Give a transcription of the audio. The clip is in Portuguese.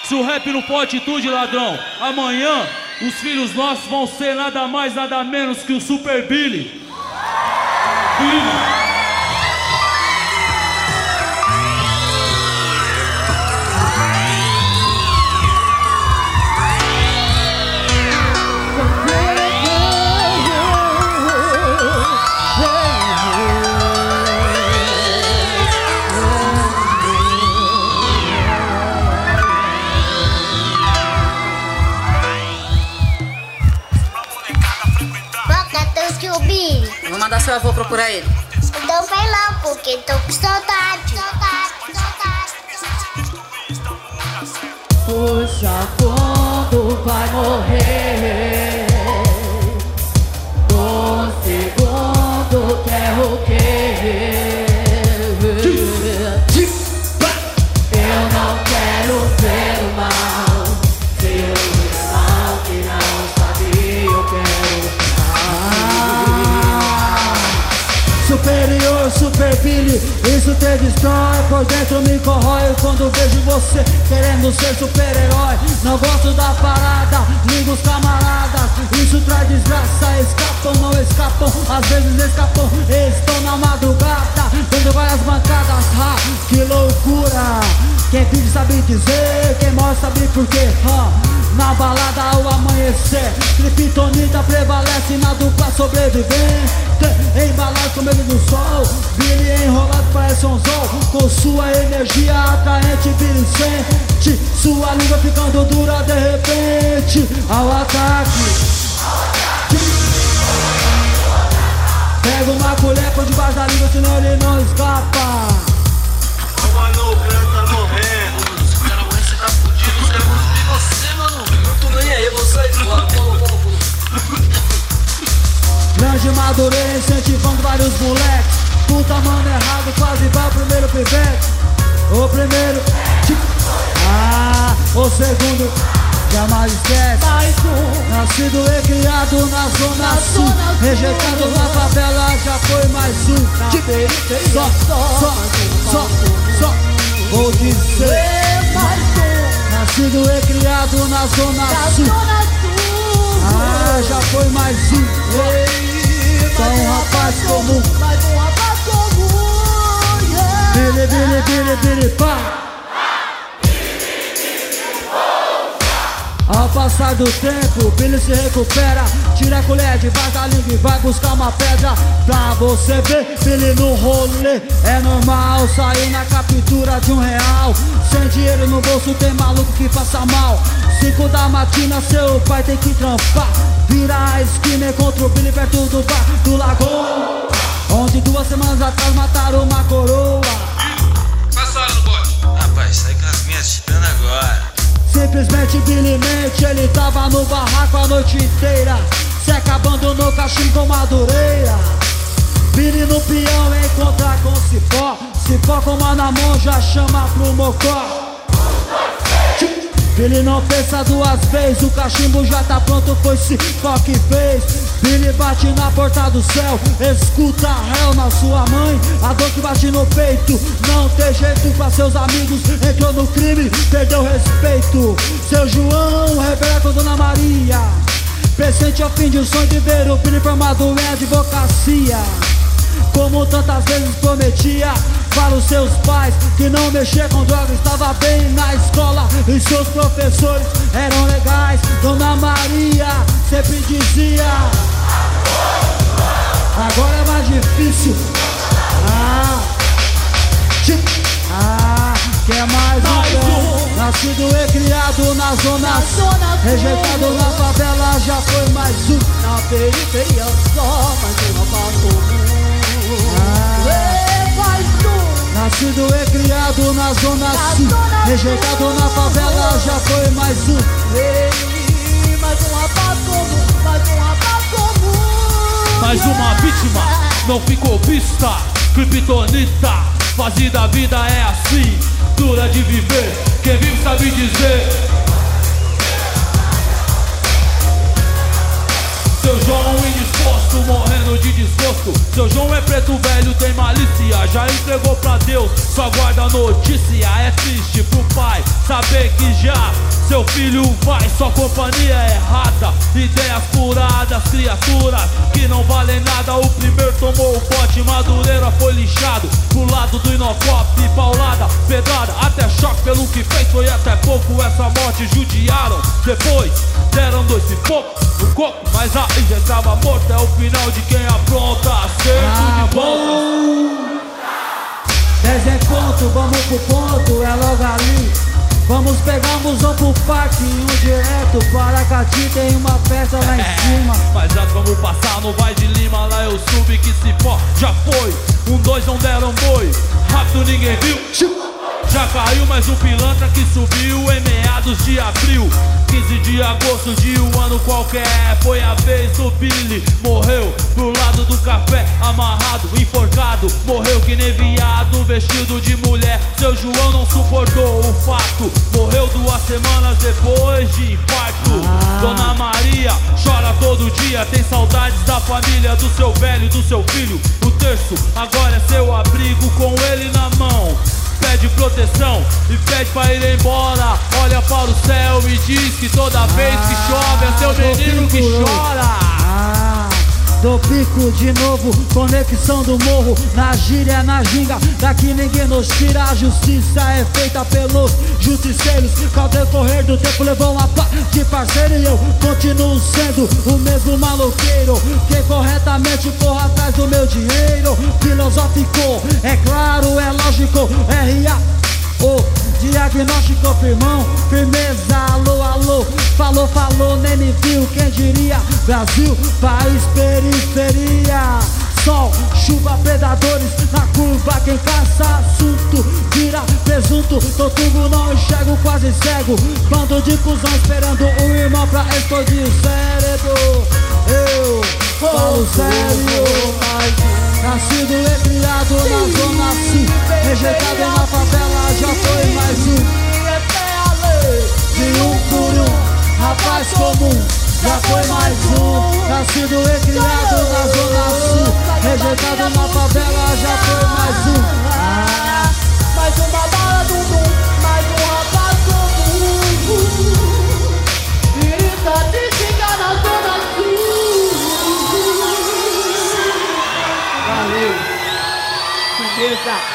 Se o rap não for atitude, ladrão, amanhã os filhos nossos vão ser nada mais, nada menos que o Super Billy. Billy. Vou mandar seu avô procurar ele. Então vai lá, porque tô com saudade. Puxa fundo, vai morrer. Um segundo, quer o quê? Eu não quero ver o mal. Seu mal que não sabia, eu quero. Superior, Super Billy, isso te destrói. Por dentro me corrói quando vejo você querendo ser super-herói. Não gosto da parada, ligo os camaradas. Isso traz desgraça, escapam, não escapam. Às vezes escapam, estão na madrugada dando várias bancadas, que loucura. Quem vive sabe dizer, quem morre sabe por quê. Na balada ao amanhecer, Kryptonita prevalece na dupla sobrevivente. Embalado com medo do sol, Billy enrolado parece um zol. Com sua energia atraente, Billy sente sua língua ficando dura de repente. Ao ataque, pega uma colher por debaixo da língua, senão ele não escapa. Ô mano, o cara tá morrendo. Se o cara morrer, você tá fudido. Os caras vão subir você, mano. Eu tô nem aí, eu vou sair fora. Grande Madureira incentivando vários moleques. Puta mano errado, quase vai o primeiro pivete. O primeiro, o segundo, jamais esquece. Mais um. Nascido e criado na zona sul, rejeitado na favela, já foi mais um. Só, vou dizer. Mais um. Nascido e criado na zona sul. Já foi mais um. Só um rapaz comum. Mais um rapaz comum. Billy, pá. Ao passar do tempo, Billy se recupera. Tira a colher debaixo da língua e vai buscar uma pedra. Pra você ver, Billy no rolê. É normal sair na captura de R$1. Sem dinheiro no bolso tem maluco que passa mal. 5 da matina seu pai tem que trampar. Vira a esquina e encontra o Billy perto do bar do Lagoa, onde 2 semanas atrás mataram uma coroa. Passa hora no bote. Rapaz, sai com as minhas titãs agora. Simplesmente Billy mente, ele tava no barraco a noite inteira. Se acabando no cachimbo com Madureira. Billy no peão encontra com Cipó. Cipó com uma na mão já chama pro mocó. Billy não pensa 2 vezes, o cachimbo já tá pronto, foi Cipó que fez. Billy bate na porta do céu, escuta réu na sua mãe. A dor que bate no peito, não tem jeito pra seus amigos. Entrou no crime, perdeu respeito. Seu João revela com Dona Maria. Presente ao fim de um sonho de ver o Billy formado em advocacia. Como tantas vezes prometia para os seus pais que não mexer com drogas, estava bem na escola e seus professores eram legais. Dona Maria sempre dizia: agora é mais difícil. Quer mais um? Nascido e criado na zona sul, rejeitado na favela, já foi mais um. Na periferia só mais um rapaz comum. Nascido e criado na zona sul, rejeitado na favela, já foi mais um. Mais um rapaz comum, mais um rapaz comum. Mais uma vítima, não ficou vista. Kryptonita, fase da vida é assim, dura de viver, quem vive sabe dizer. Seu João indisposto, morrendo de desgosto. Seu João é preto velho, tem malícia, já entregou pra Deus, só guarda a notícia. É triste pro pai saber que já seu filho vai, sua companhia é errada. Ideias furadas, criaturas que não valem nada. O primeiro tomou o bote, Madureira foi lixado. Pro lado do Inocop, paulada, pedrada, até choque pelo que fez. Foi até pouco essa morte, judiaram. Depois deram 2 e pouco no coco, mas aí já estava morto. É o final de quem apronta, acerto de volta. 10 em ponto, vamos pro ponto, é logo ali. Vamos pegar um busão pro parque, um direto para Aracati, tem uma festa lá em cima. Mas já vamos passar no Vai de Lima, lá eu subi que se pó, já foi. 1, 2 não deram boi, rápido ninguém viu. Já caiu mais um pilantra que subiu em meados de abril. 15 de agosto de um ano qualquer, foi a vez do Billy. Morreu pro lado do café, amarrado, enforcado. Morreu que nem viado, vestido de mulher. Seu João não suportou o fato, morreu 2 semanas depois de infarto. Dona Maria chora todo dia, tem saudades da família, do seu velho, do seu filho. O terço agora é seu abrigo, com ele na mão pede proteção e pede pra ir embora. Olha para o céu e diz que toda vez que chove é seu menino que chora. Do pico de novo, conexão do morro, na gíria, na ginga, daqui ninguém nos tira. A justiça é feita pelos justiceiros, com o decorrer do tempo levou uma pá de parceiro. E eu continuo sendo o mesmo maloqueiro que corretamente corre atrás do meu dinheiro. Filosófico, é claro, é lógico, R.A.O. Diagnóstico firmão, firmeza, alô, alô. Falou, falou, nem me viu, quem diria? Brasil, país, periferia. Sol, chuva, predadores na curva. Quem caça assunto vira presunto. Tô tubo, não enxergo, quase cego. Bando de cuzão esperando o irmão pra explodir o cérebro. Eu falo sério. Nascido e criado na zona sul, rejeitado na favela, já foi mais um. De um por um, rapaz comum, já foi mais um. Nascido e criado na zona sul, rejeitado na favela, já foi mais um. Mais uma bala do mundo, mais um rapaz comum. E estatística na zona sul. Valeu, beleza.